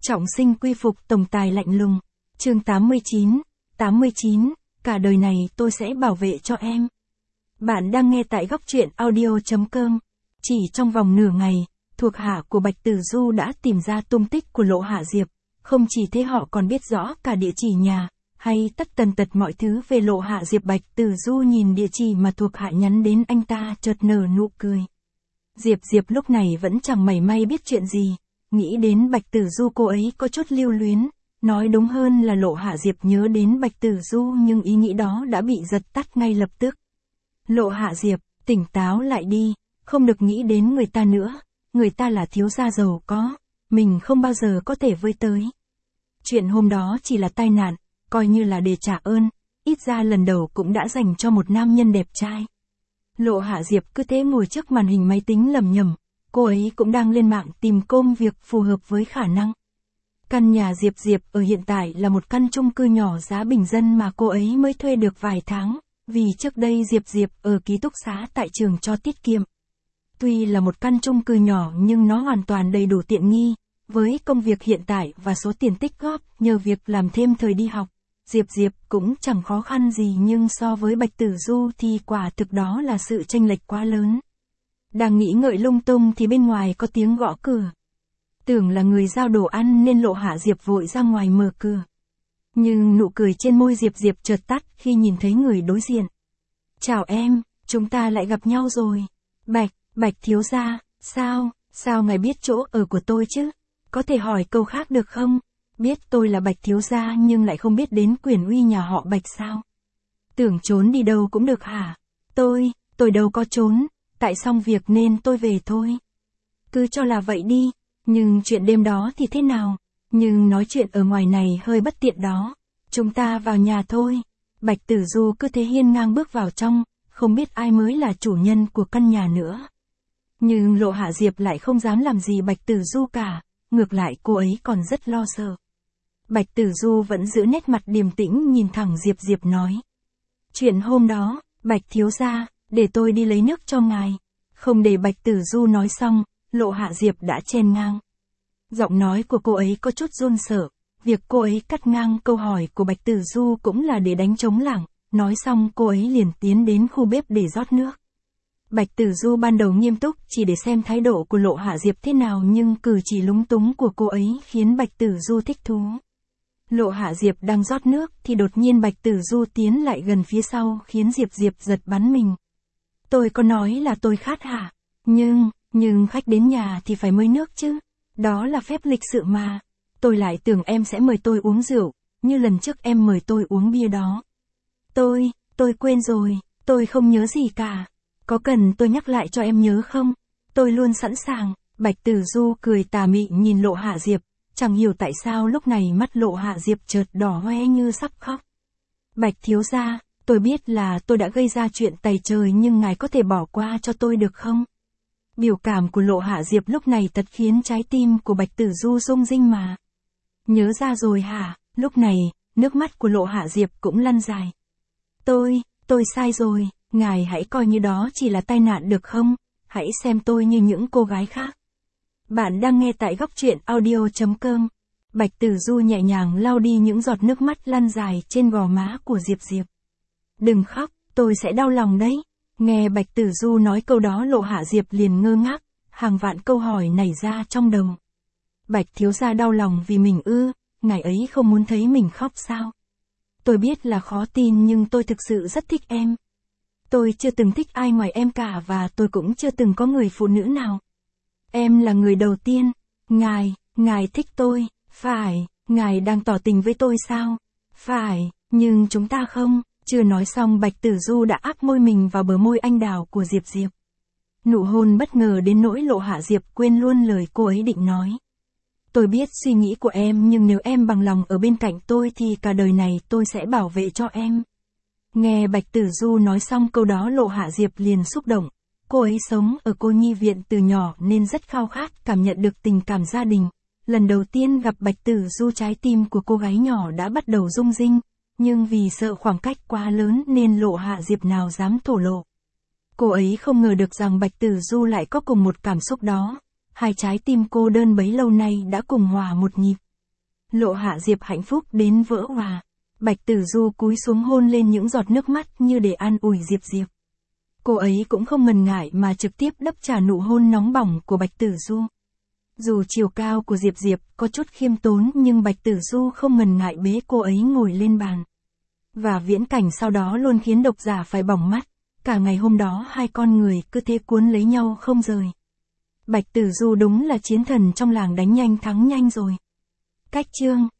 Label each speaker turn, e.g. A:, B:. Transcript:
A: Trọng sinh quy phục tổng tài lạnh lùng. Chương 89, cả đời này tôi sẽ bảo vệ cho em. Bạn đang nghe tại góc truyện audio.com. Chỉ trong vòng nửa ngày, thuộc hạ của Bạch Tử Du đã tìm ra tung tích của Lộ Hạ Diệp. Không chỉ thế, họ còn biết rõ cả địa chỉ nhà, hay tất tần tật mọi thứ về Lộ Hạ Diệp. Bạch Tử Du nhìn địa chỉ mà thuộc hạ nhắn đến anh ta chợt nở nụ cười. Diệp lúc này vẫn chẳng mảy may biết chuyện gì. Nghĩ đến Bạch Tử Du, cô ấy có chút lưu luyến, nói đúng hơn là Lộ Hạ Diệp nhớ đến Bạch Tử Du, nhưng ý nghĩ đó đã bị giật tắt ngay lập tức. Lộ Hạ Diệp, tỉnh táo lại đi, không được nghĩ đến người ta nữa, người ta là thiếu gia giàu có, mình không bao giờ có thể với tới. Chuyện hôm đó chỉ là tai nạn, coi như là để trả ơn, ít ra lần đầu cũng đã dành cho một nam nhân đẹp trai. Lộ Hạ Diệp cứ thế ngồi trước màn hình máy tính lẩm nhẩm. Cô ấy cũng đang lên mạng tìm công việc phù hợp với khả năng. Căn nhà Diệp ở hiện tại là một căn chung cư nhỏ giá bình dân mà cô ấy mới thuê được vài tháng, vì trước đây Diệp ở ký túc xá tại trường cho tiết kiệm. Tuy là một căn chung cư nhỏ nhưng nó hoàn toàn đầy đủ tiện nghi, với công việc hiện tại và số tiền tích góp nhờ việc làm thêm thời đi học. Diệp cũng chẳng khó khăn gì, nhưng so với Bạch Tử Du thì quả thực đó là sự chênh lệch quá lớn. Đang nghĩ ngợi lung tung thì bên ngoài có tiếng gõ cửa. Tưởng là người giao đồ ăn nên Lộ Hạ Diệp vội ra ngoài mở cửa. Nhưng nụ cười trên môi Diệp chợt tắt khi nhìn thấy người đối diện. Chào em, chúng ta lại gặp nhau rồi. Bạch thiếu gia, sao ngài biết chỗ ở của tôi chứ? Có thể hỏi câu khác được không? Biết tôi là Bạch thiếu gia nhưng lại không biết đến quyền uy nhà họ Bạch sao? Tưởng trốn đi đâu cũng được hả? Tôi đâu có trốn. Tại xong việc nên tôi về thôi. Cứ cho là vậy đi, nhưng chuyện đêm đó thì thế nào? Nhưng nói chuyện ở ngoài này hơi bất tiện đó. Chúng ta vào nhà thôi. Bạch Tử Du cứ thế hiên ngang bước vào trong, không biết ai mới là chủ nhân của căn nhà nữa. Nhưng Lộ Hạ Diệp lại không dám làm gì Bạch Tử Du cả, ngược lại cô ấy còn rất lo sợ. Bạch Tử Du vẫn giữ nét mặt điềm tĩnh nhìn thẳng Diệp nói. Chuyện hôm đó, Bạch thiếu gia, để tôi đi lấy nước cho ngài. Không để Bạch Tử Du nói xong, Lộ Hạ Diệp đã chen ngang. Giọng nói của cô ấy có chút run sợ, việc cô ấy cắt ngang câu hỏi của Bạch Tử Du cũng là để đánh trống lảng. Nói xong cô ấy liền tiến đến khu bếp để rót nước. Bạch Tử Du ban đầu nghiêm túc chỉ để xem thái độ của Lộ Hạ Diệp thế nào, nhưng cử chỉ lúng túng của cô ấy khiến Bạch Tử Du thích thú. Lộ Hạ Diệp đang rót nước thì đột nhiên Bạch Tử Du tiến lại gần phía sau khiến Diệp giật bắn mình. Tôi có nói là tôi khát hả? Nhưng khách đến nhà thì phải mời nước chứ. Đó là phép lịch sự mà. Tôi lại tưởng em sẽ mời tôi uống rượu, như lần trước em mời tôi uống bia đó. Tôi quên rồi, tôi không nhớ gì cả. Có cần tôi nhắc lại cho em nhớ không? Tôi luôn sẵn sàng. Bạch Tử Du cười tà mị nhìn Lộ Hạ Diệp, chẳng hiểu tại sao lúc này mắt Lộ Hạ Diệp chợt đỏ hoe như sắp khóc. Bạch thiếu gia, tôi biết là tôi đã gây ra chuyện tày trời nhưng ngài có thể bỏ qua cho tôi được không? Biểu cảm của Lộ Hạ Diệp lúc này thật khiến trái tim của Bạch Tử Du rung rinh mà. Nhớ ra rồi hả? Lúc này, nước mắt của Lộ Hạ Diệp cũng lăn dài. Tôi sai rồi, ngài hãy coi như đó chỉ là tai nạn được không? Hãy xem tôi như những cô gái khác. Bạn đang nghe tại góc truyện audio.com. Bạch Tử Du nhẹ nhàng lau đi những giọt nước mắt lăn dài trên gò má của Diệp. Đừng khóc, tôi sẽ đau lòng đấy. Nghe Bạch Tử Du nói câu đó, Lộ Hạ Diệp liền ngơ ngác, hàng vạn câu hỏi nảy ra trong đầu. Bạch thiếu gia đau lòng vì mình ư? Ngài ấy không muốn thấy mình khóc sao? Tôi biết là khó tin nhưng tôi thực sự rất thích em. Tôi chưa từng thích ai ngoài em cả và tôi cũng chưa từng có người phụ nữ nào. Em là người đầu tiên. Ngài thích tôi, phải, ngài đang tỏ tình với tôi sao? Phải, nhưng chúng ta không. Chưa nói xong Bạch Tử Du đã áp môi mình vào bờ môi anh đào của Diệp. Nụ hôn bất ngờ đến nỗi Lộ Hạ Diệp quên luôn lời cô ấy định nói. Tôi biết suy nghĩ của em nhưng nếu em bằng lòng ở bên cạnh tôi thì cả đời này tôi sẽ bảo vệ cho em. Nghe Bạch Tử Du nói xong câu đó, Lộ Hạ Diệp liền xúc động. Cô ấy sống ở cô nhi viện từ nhỏ nên rất khao khát cảm nhận được tình cảm gia đình. Lần đầu tiên gặp Bạch Tử Du, trái tim của cô gái nhỏ đã bắt đầu rung rinh. Nhưng vì sợ khoảng cách quá lớn nên Lộ Hạ Diệp nào dám thổ lộ. Cô ấy không ngờ được rằng Bạch Tử Du lại có cùng một cảm xúc đó. Hai trái tim cô đơn bấy lâu nay đã cùng hòa một nhịp. Lộ Hạ Diệp hạnh phúc đến vỡ òa. Bạch Tử Du cúi xuống hôn lên những giọt nước mắt như để an ủi Diệp Diệp. Cô ấy cũng không ngần ngại mà trực tiếp đáp trả nụ hôn nóng bỏng của Bạch Tử Du. Dù chiều cao của Diệp Diệp có chút khiêm tốn nhưng Bạch Tử Du không ngần ngại bế cô ấy ngồi lên bàn. Và viễn cảnh sau đó luôn khiến độc giả phải bỏng mắt. Cả ngày hôm đó hai con người cứ thế cuốn lấy nhau không rời. Bạch Tử Du đúng là chiến thần trong làng đánh nhanh thắng nhanh rồi. Cách chương